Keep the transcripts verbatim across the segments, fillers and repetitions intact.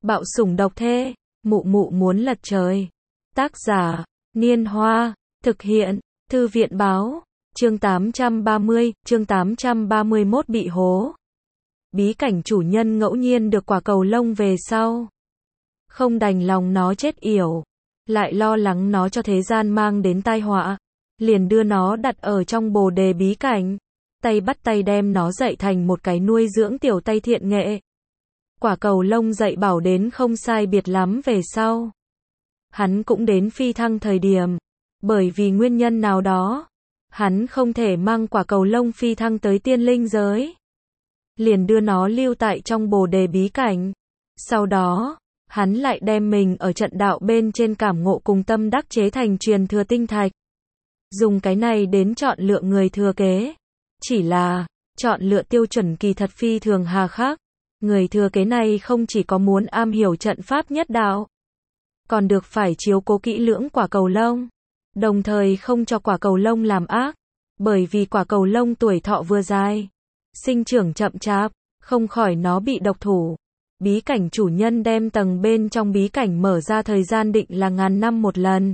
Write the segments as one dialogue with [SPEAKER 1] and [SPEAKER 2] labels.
[SPEAKER 1] Bạo sủng độc thê, mụ mụ muốn lật trời. Tác giả, Niên Hoa, thực hiện, Thư viện báo, chương tám trăm ba mươi, chương tám trăm ba mươi mốt bị hố. Bí cảnh chủ nhân ngẫu nhiên được quả cầu lông về sau. Không đành lòng nó chết yểu, lại lo lắng nó cho thế gian mang đến tai họa. Liền đưa nó đặt ở trong bồ đề bí cảnh. Tay bắt tay đem nó dạy thành một cái nuôi dưỡng tiểu tay thiện nghệ. Quả cầu lông dạy bảo đến không sai biệt lắm về sau. Hắn cũng đến phi thăng thời điểm. Bởi vì nguyên nhân nào đó, hắn không thể mang quả cầu lông phi thăng tới tiên linh giới. Liền đưa nó lưu tại trong bồ đề bí cảnh. Sau đó, hắn lại đem mình ở trận đạo bên trên cảm ngộ cùng tâm đắc chế thành truyền thừa tinh thạch. Dùng cái này đến chọn lựa người thừa kế. Chỉ là, chọn lựa tiêu chuẩn kỳ thật phi thường hà khắc. Người thừa kế này không chỉ có muốn am hiểu trận pháp nhất đạo, còn được phải chiếu cố kỹ lưỡng quả cầu lông. Đồng thời không cho quả cầu lông làm ác. Bởi vì quả cầu lông tuổi thọ vừa dài, sinh trưởng chậm chạp, không khỏi nó bị độc thủ. Bí cảnh chủ nhân đem tầng bên trong bí cảnh mở ra thời gian định là ngàn năm một lần.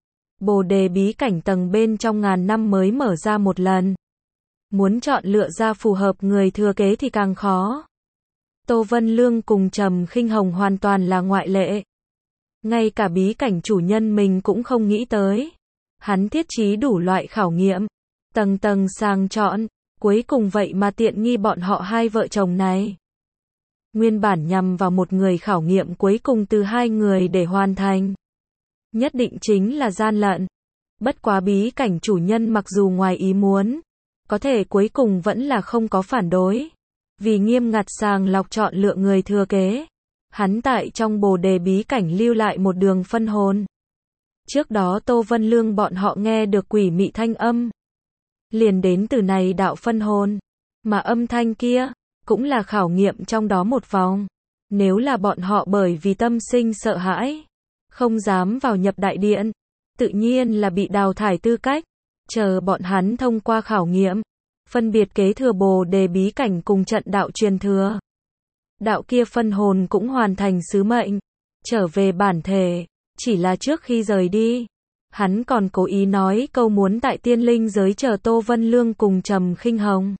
[SPEAKER 1] Bồ đề bí cảnh tầng bên trong ngàn năm mới mở ra một lần. Muốn chọn lựa ra phù hợp người thừa kế thì càng khó. Tô Vân Lương cùng Trầm Khinh Hồng hoàn toàn là ngoại lệ. Ngay cả bí cảnh chủ nhân mình cũng không nghĩ tới. Hắn thiết trí đủ loại khảo nghiệm, tầng tầng sàng chọn, cuối cùng vậy mà tiện nghi bọn họ hai vợ chồng này. Nguyên bản nhằm vào một người khảo nghiệm cuối cùng từ hai người để hoàn thành. Nhất định chính là gian lận. Bất quá bí cảnh chủ nhân mặc dù ngoài ý muốn, có thể cuối cùng vẫn là không có phản đối. Vì nghiêm ngặt sàng lọc chọn lựa người thừa kế, hắn tại trong bồ đề bí cảnh lưu lại một đường phân hồn. Trước đó Tô Vân Lương bọn họ nghe được quỷ mị thanh âm. Liền đến từ này đạo phân hồn. Mà âm thanh kia, cũng là khảo nghiệm trong đó một vòng. Nếu là bọn họ bởi vì tâm sinh sợ hãi, không dám vào nhập đại điện, tự nhiên là bị đào thải tư cách. Chờ bọn hắn thông qua khảo nghiệm, phân biệt kế thừa bồ đề bí cảnh cùng trận đạo truyền thừa. Đạo kia phân hồn cũng hoàn thành sứ mệnh, trở về bản thể. Chỉ là trước khi rời đi, hắn còn cố ý nói câu muốn tại tiên linh giới chờ Tô Vân Lương cùng Trầm Khinh Hồng.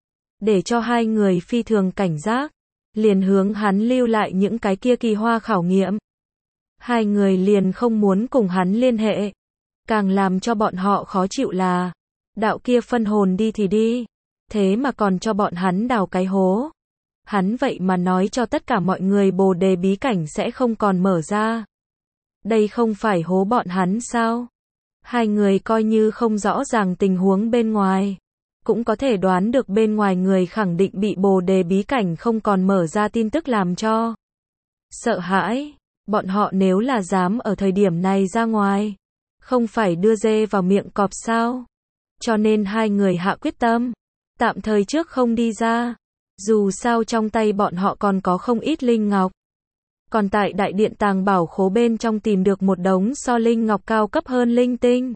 [SPEAKER 1] Để cho hai người phi thường cảnh giác, liền hướng hắn lưu lại những cái kia kỳ hoa khảo nghiệm. Hai người liền không muốn cùng hắn liên hệ. Càng làm cho bọn họ khó chịu là, đạo kia phân hồn đi thì đi, thế mà còn cho bọn hắn đào cái hố. Hắn vậy mà nói cho tất cả mọi người bồ đề bí cảnh sẽ không còn mở ra. Đây không phải hố bọn hắn sao? Hai người coi như không rõ ràng tình huống bên ngoài, cũng có thể đoán được bên ngoài người khẳng định bị bồ đề bí cảnh không còn mở ra tin tức làm cho sợ hãi. Bọn họ nếu là dám ở thời điểm này ra ngoài, không phải đưa dê vào miệng cọp sao? Cho nên hai người hạ quyết tâm, tạm thời trước không đi ra. Dù sao trong tay bọn họ còn có không ít linh ngọc. Còn tại đại điện tàng bảo khố bên trong tìm được một đống so linh ngọc cao cấp hơn linh tinh.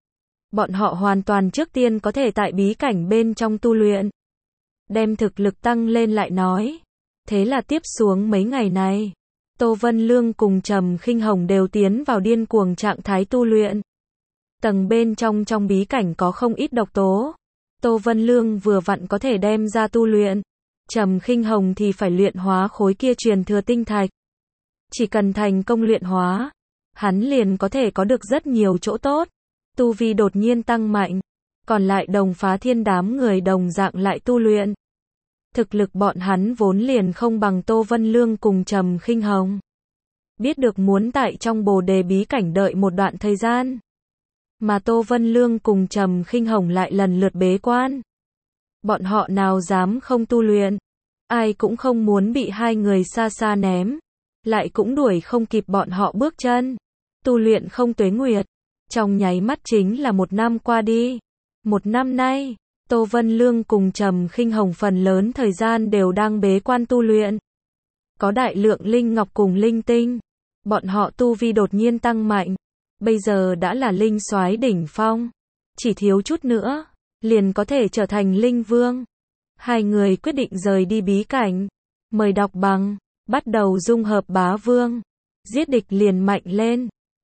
[SPEAKER 1] Bọn họ hoàn toàn trước tiên có thể tại bí cảnh bên trong tu luyện, đem thực lực tăng lên lại nói. Thế là tiếp xuống mấy ngày này, Tô Vân Lương cùng Trầm Khinh Hồng đều tiến vào điên cuồng trạng thái tu luyện. Tầng bên trong trong bí cảnh có không ít độc tố. Tô Vân Lương vừa vặn có thể đem ra tu luyện. Trầm Khinh Hồng thì phải luyện hóa khối kia truyền thừa tinh thạch. Chỉ cần thành công luyện hóa, hắn liền có thể có được rất nhiều chỗ tốt. Tu vi đột nhiên tăng mạnh. Còn lại đồng phá thiên đám người đồng dạng lại tu luyện. Thực lực bọn hắn vốn liền không bằng Tô Vân Lương cùng Trầm Khinh Hồng. Biết được muốn tại trong bồ đề bí cảnh đợi một đoạn thời gian. Mà Tô Vân Lương cùng Trầm Khinh Hồng lại lần lượt bế quan. Bọn họ nào dám không tu luyện. Ai cũng không muốn bị hai người xa xa ném. Lại cũng đuổi không kịp bọn họ bước chân. Tu luyện không tuế nguyệt. Trong nháy mắt chính là một năm qua đi. Một năm nay, Tô Vân Lương cùng Trầm Khinh Hồng phần lớn thời gian đều đang bế quan tu luyện. Có đại lượng linh ngọc cùng linh tinh. Bọn họ tu vi đột nhiên tăng mạnh. Bây giờ đã là linh soái đỉnh phong. Chỉ thiếu chút nữa, liền có thể trở thành linh vương. Hai người quyết định rời đi bí cảnh. Mời đọc bằng bắt đầu dung hợp bá vương. Giết địch liền mạnh lên.